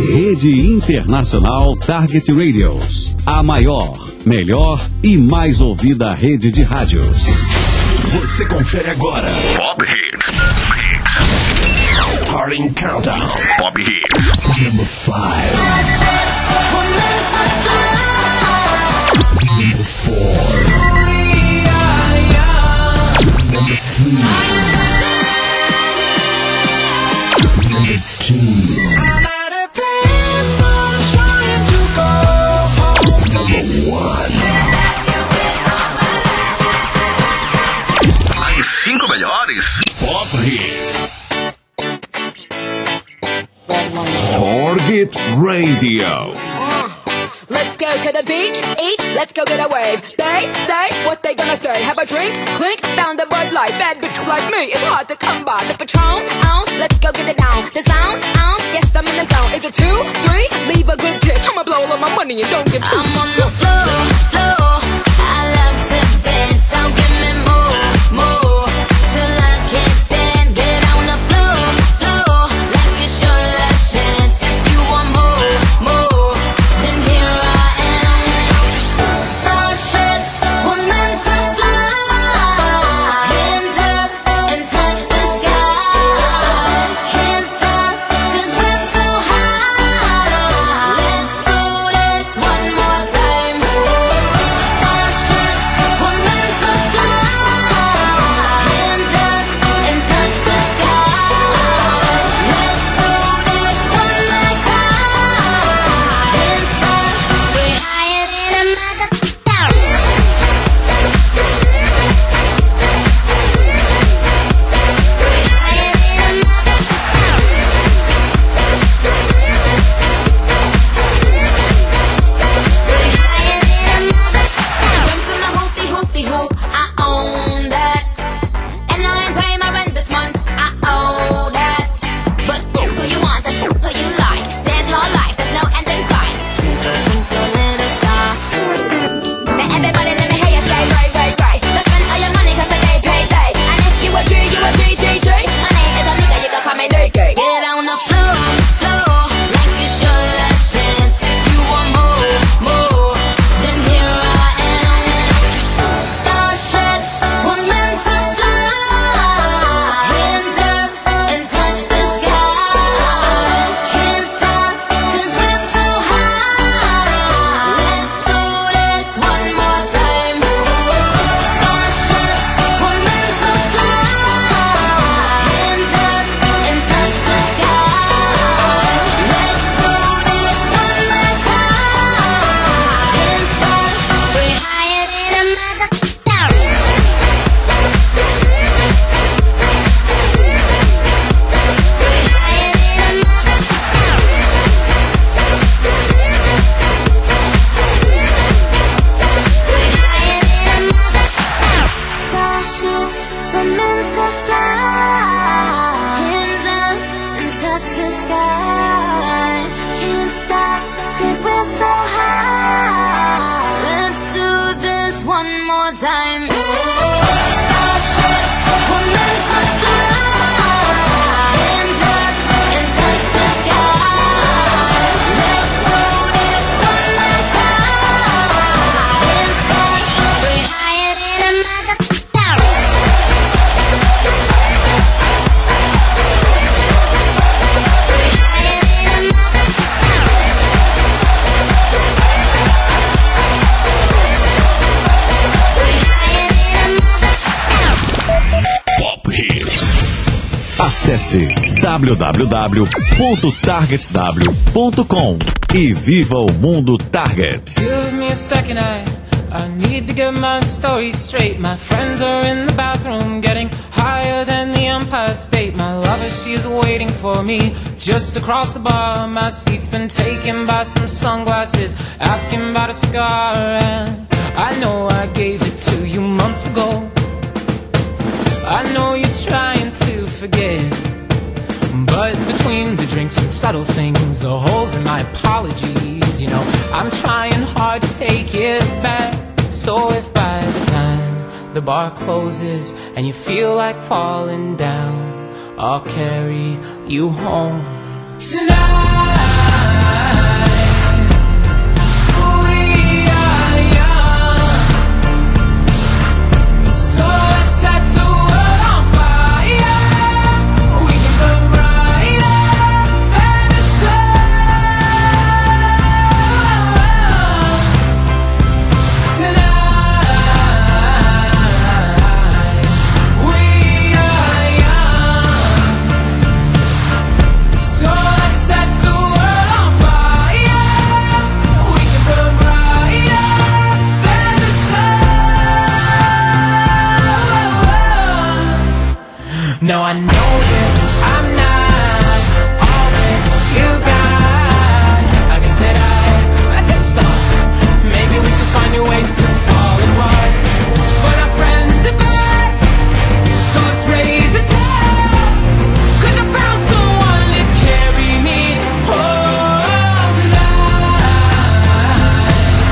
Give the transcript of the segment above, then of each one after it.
Rede Internacional Target Radios. A maior, melhor e mais ouvida rede de rádios. Você confere agora. Pop Hits. Starting Countdown. Pop Hits. Number 5. Number 4. Number 3. Number 2. Number 1. As 5 melhores Pop Hits. Target Radio. Let's go to the beach, each, let's go get a wave. They say what they gonna say. Have a drink, clink, found a Bud Light. Bad bitch like me, it's hard to come by. The Patron, let's go get it down. The sound, yes I'm in the zone. Is it 2, 3? Leave a good tip. I'ma blow all of my money and don't give two. I'm on the floor, floor. I love to dance, so give me more, more. Till I can't stand, get on the floor, floor. Like it's your last chance. If you want more, more, then here I am. Starships were meant to fly. Hands up and touch the sky. Can't stop 'cause we're so high. Let's do this one more time. Starships were meant to fly. Hands up and touch the sky. Let's do this one last time. Can't stop. We're higher than a mother. Jumping my hoop, I own that. And I ain't paying my rent this month, I owe that. But who you want and who you like. Dance all life, there's no end in sight. Twinkle, twinkle, little star. Now everybody let me hear you say, right, right, right. Let's spend all your money 'cause the day payday. And if you a G, you a G, G, G. My name is Anika, you can call me Nikki. Get on the floor, floor. Like it's your last chance. If you want more, more, then here I am. Starships were meant to fly. Hands up and touch the sky. Can't stop 'cause we're so high. Let's do this one more time. Starships were meant to fly. Hands up and touch the sky. Let's do this one last time. Can't stop. We're higher than a mother. Starships were meant to fly. Hands up and touch the sky. Can't stop 'cause we're so high. Let's do this one more time. Starships were meant to fly. Hands up and touch the sky. Let's do this one last time. Can't stop. We're higher than a mother. Pop Hits. Acesse www.targetw.com e viva o mundo Target. Give me a second, I need to get my story straight. My friends are in the bathroom getting higher than the Empire State. My lover, she is waiting for me just across the bar. My seat's been taken by some sunglasses, asking about a scar. And I know I gave it to you months ago. I know you're trying to forget, but between the drinks and subtle things, the holes in my apologies, you know, I'm trying hard to take it back. So if by the time the bar closes and you feel like falling down, I'll carry you home tonight. No, I know that I'm not all that you got. I guess that I just thought maybe we could find new ways to fall apart. But our friends are back, so let's raise a toast. 'Cause I found someone to carry me home tonight.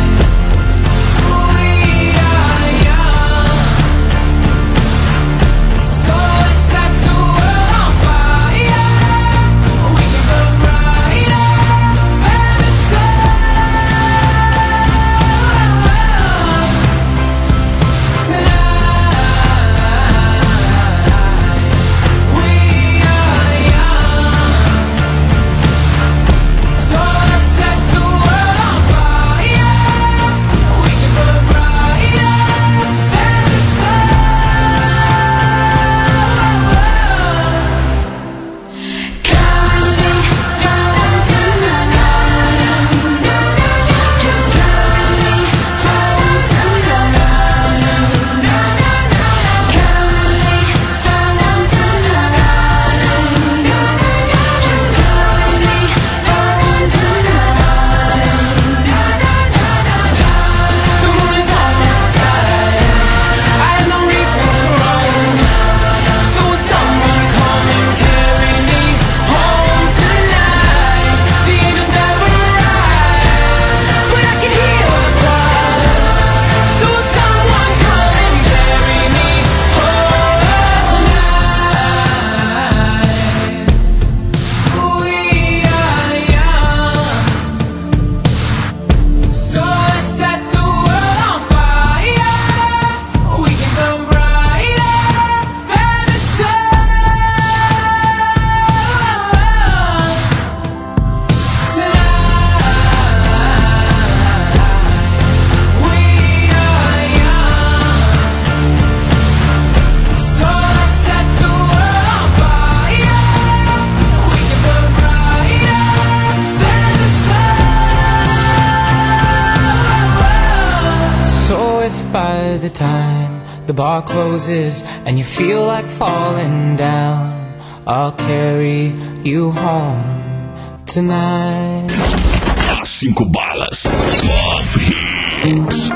We are young, so let's set the world on fire. We can burn brighter than the sun tonight. We are young, so let's set the world on fire. We can burn brighter than the sun. Coming home tonight. Just coming home tonight. Coming home tonight. Just coming home tonight. The moon is on my side. I have no reason to run. So will someone come and carry me home tonight? The angels never arrive, but I can hear the choir. So will someone come and carry me home tonight? We are young, so let's set the world on fire. We can burn brighter than the sun tonight. We are young, so let's set the world on fire. We can burn brighter than the sun. So if by the time the bar closes and you feel like falling down, I'll carry you home tonight. As 5 balas. Pop Hits.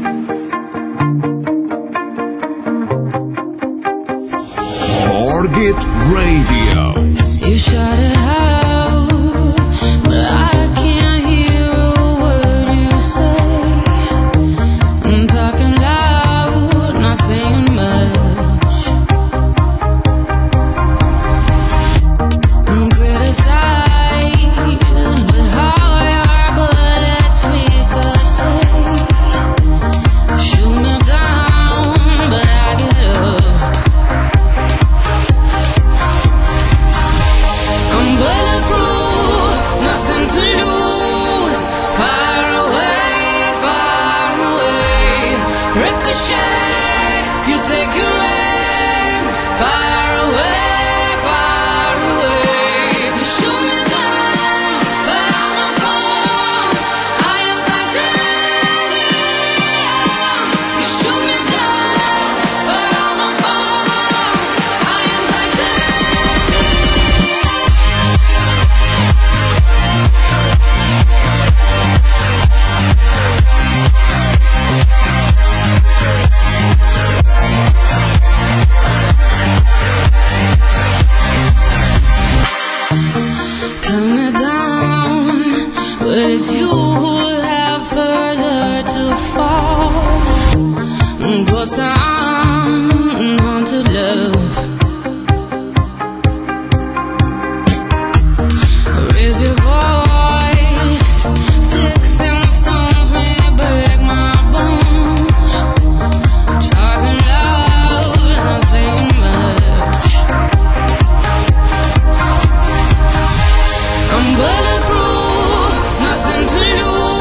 Target Radio. You shut it out, but I can't hear a word you say. I'm talking loud, not saying much. I'm criticized, but how our bullets ricochet. Shoot me down, but I get up. I'm bulletproof, nothing to lose. Far away, ricochet. You take your aim. Far away, you shoot me down, but I won't fall. I am titanium. You shoot me down, but I won't fall. I am coming down, but it's you who have further to fall. Ghost town, haunted love. Raise your voice, sticks and stones may break my bones. Talking loud, not saying much. I'm bulletproof, nothing to lose.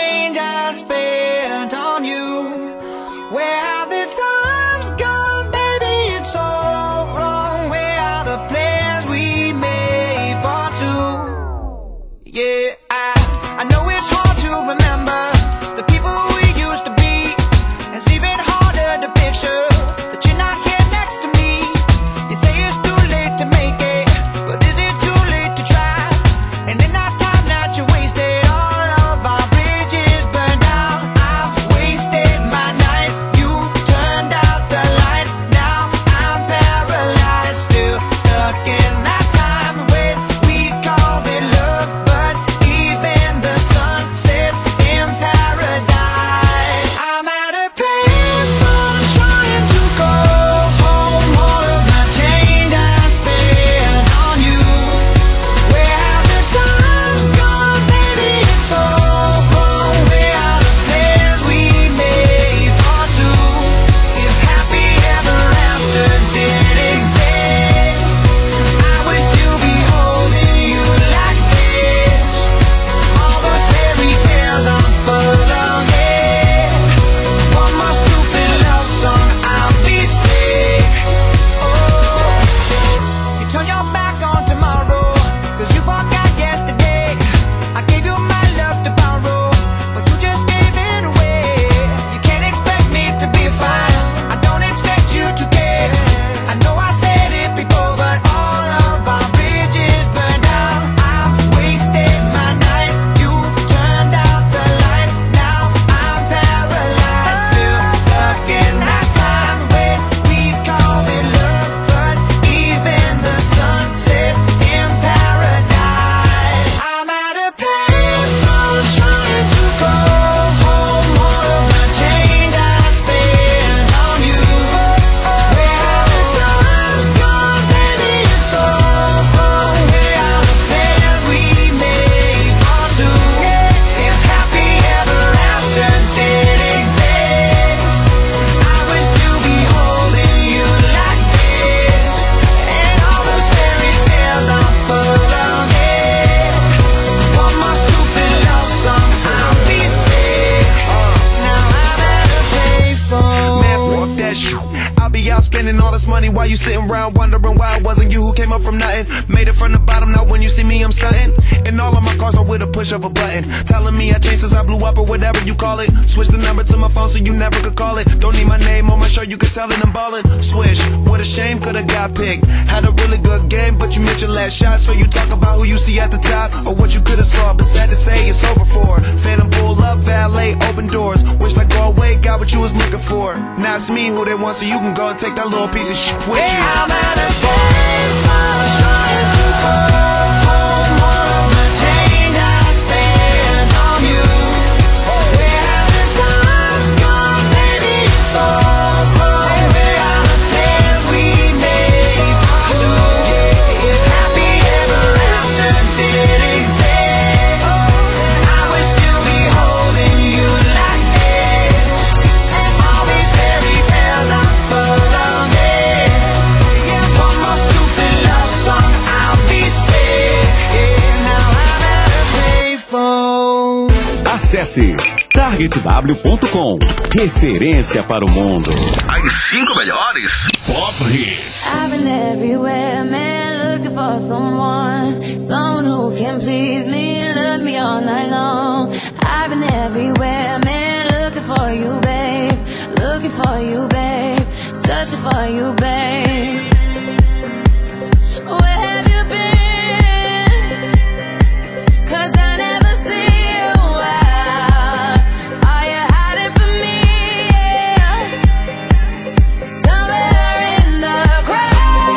change I spent on you. Where have the times gone, baby? It's all wrong. Where are the plans we made for two? Yeah, I know it's hard to remember the people we used to be. It's even harder to picture that you're not here next to me. You say it's too late to make it, but is it too late to try? And in our time that you wasted, all of our bridges burned out. I've wasted my nights, you turned out the lights. Now I'm paralyzed, still stuck in that time when we called it love. But even the sun sets in paradise. I'm at a payphone trying to go home. All of my change I spent on you. Where have the times gone, baby? It's all wrong. Where are the plans we made for two? If happy ever after did exist, I would still be holding you like this. All those fairy tales are full of it. One more stupid love song, I'll be sick. Oh, you turn your back on tomorrow, 'cause you forgot yesterday. I gave you my love to borrow, but you just gave it away. You can't expect me to be fine, I don't expect you to care. I know I said it before, but all of our bridges burned out. I've wasted my nights, you turned out the lights. Now I'm paralyzed, still stuck in that time when we called it love. But even the sun sets in paradise. I'm at a payphone trying to go home. All of my change I spent on you. Where have the times gone, baby? It's all wrong. Where are the plans we made for two? If happy ever after did exist, I would still be holding you like this. And all those fairy tales are full of it. One more stupid love song, I'll be sick. Now I'm at a payphone. Man, fuck that shit. I'll be out spending all this money while you sitting around wondering why it wasn't you who came up from nothing. Made it from the bottom, now when you see me, I'm stunting. And all of my cars are with a push of a button. Telling me I changed since I blew up or whatever you call it. Switch the number to my phone so you never could call it. Don't need my name on my shirt, you could tell it I'm ballin'. Swish, what a shame, could've got picked. Had a really good game, but you missed your last shot. So you talk about who you see at the top or what you could've saw. But sad to say, it's over for. Phantom pull up, valet, open doors. Wish I go away, got what you was looking for. Now it's me who they want, so you can go and take that little piece of shit with you. I'm at a payphone trying to go home. All of my change I spent on you. Where have the times gone, baby? It's all wrong. Where are the plans we made for two? If happy ever after did exist, I would still be holding you like this. All these fairy tales are full of it. One more stupid love song, I'll be sick. Now I'm at a payphone. Acesse targetw.com. Referência para o mundo. As 5 melhores Pop Hits. I've been everywhere, man, looking for someone who can please me, love me all night long. I've been everywhere, man, looking for you, babe, searching for you, babe. Where have you been? 'Cause I never see you out. Are you hiding from me? Yeah. Somewhere in the crowd.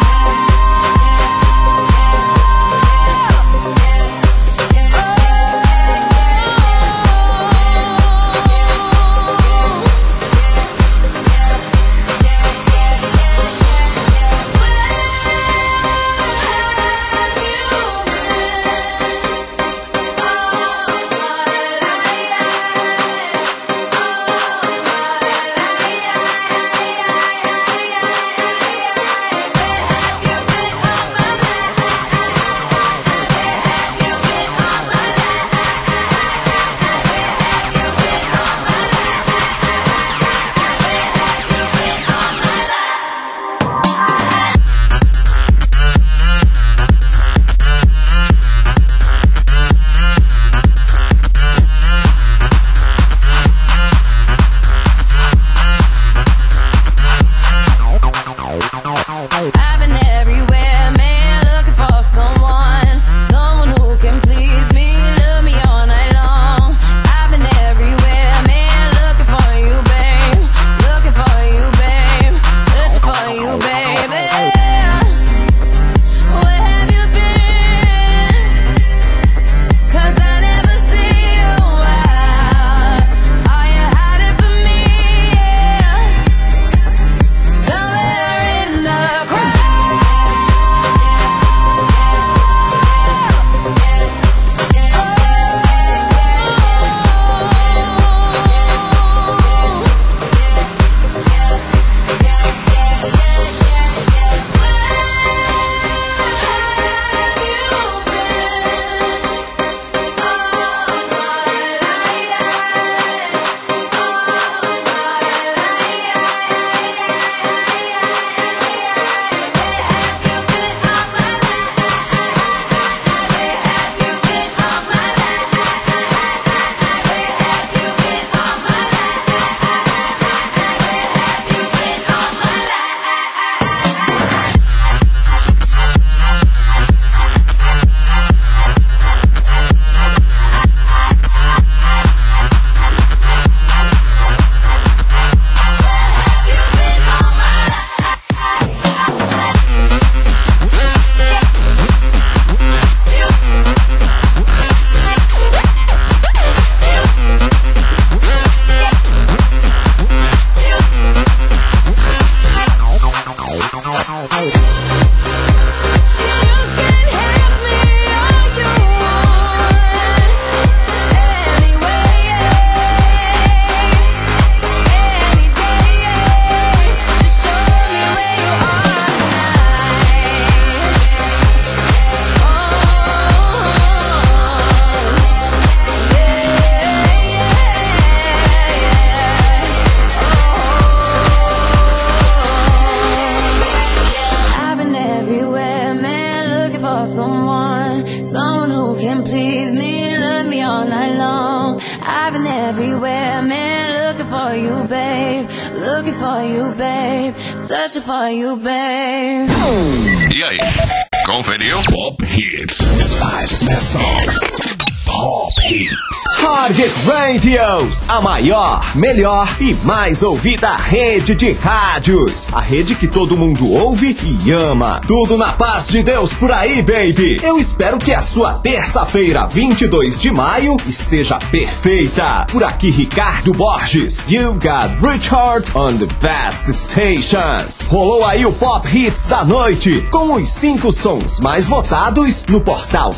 for you, babe. Looking for you, babe. Searching for you, babe. E aí, conferiu? Pop Hits. 5 best songs. Pop Hits. Target Radios, a maior, melhor e mais ouvida rede de rádios. A rede que todo mundo ouve e ama. Tudo na paz de Deus por aí, baby. Eu espero que a sua terça-feira, 22 de maio, esteja perfeita. Por aqui, Ricardo Borges. You got Richard on the best stations. Rolou aí o Pop Hits da noite, com os 5 sons mais votados no portal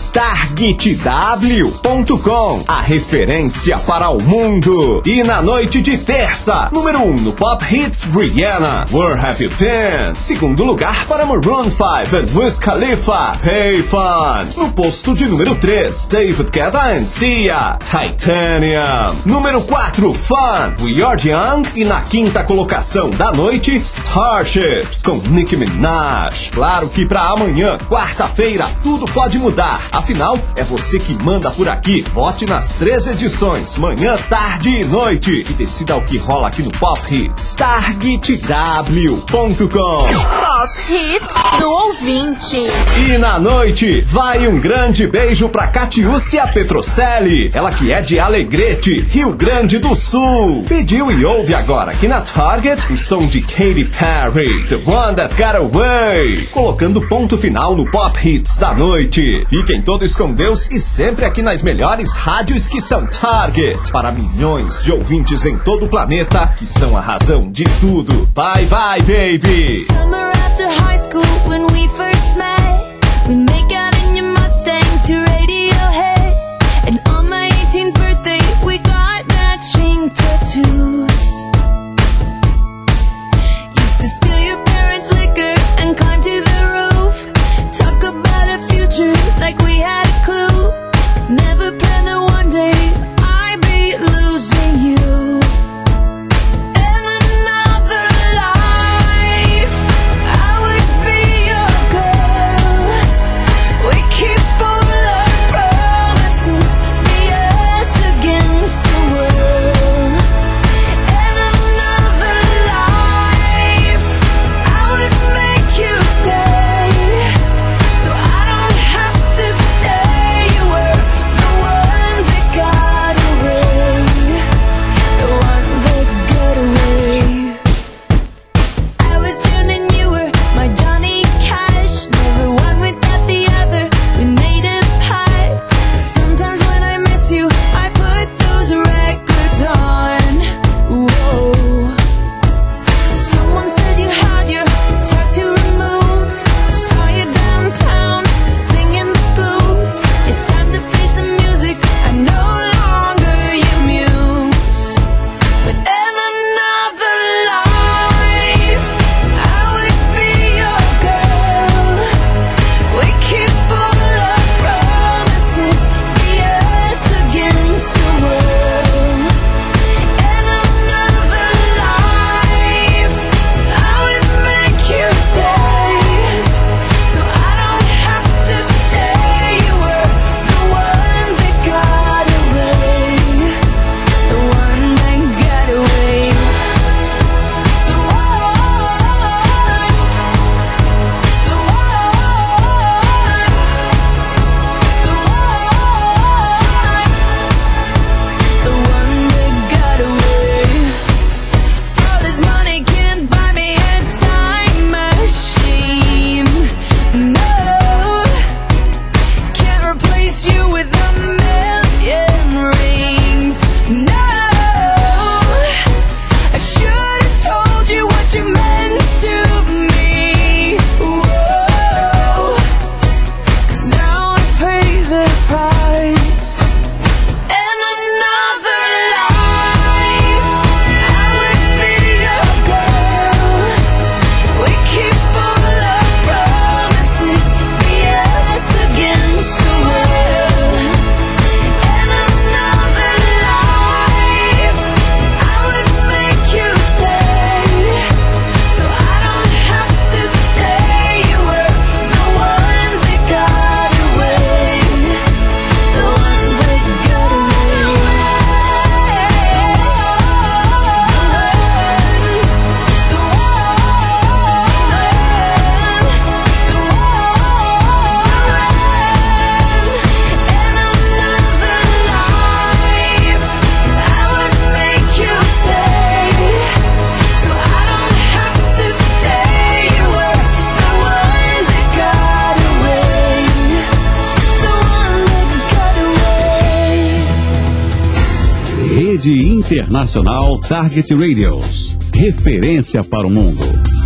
targetw.com, a referência para o mundo. E na noite de terça, número 1 no Pop Hits, Rihanna, Where Have You Been? Segundo lugar para Maroon 5 and Wiz Khalifa, Hey Fun. No posto de número 3, David Guetta and Sia, Titanium. Número 4, Fun, We Are Young. E na quinta colocação da noite, Starships, com Nicki Minaj. Claro que pra amanhã, quarta-feira, tudo pode mudar. Afinal, é você que manda por aqui. Vote nas 3 edições, manhã, tarde e noite, e decida o que rola aqui no Pop Hits. targetw.com. Pop Hits do ouvinte. E na noite, vai um grande beijo pra Catiúcia Petrocelli, ela que é de Alegrete, Rio Grande do Sul. Pediu e ouve agora aqui na Target o som de Katy Perry, The One That Got Away, colocando ponto final no Pop Hits da noite. Fiquem todos com Deus e sempre aqui nas melhores rádios que são Target, para milhões de ouvintes em todo o planeta, que são a razão de tudo. Bye bye, baby. Summer after high school when we first met, we make out in your Mustang to Radiohead. And on my 18th birthday we got matching tattoos. Used to steal your parents' liquor and climb to the roof. Talk about a future like we had a clue. Never planned that one day I'd be losing you. In another life I would be your girl. We keep all our promises, be us against the world. Rede Internacional Target Radios. Referência para o mundo.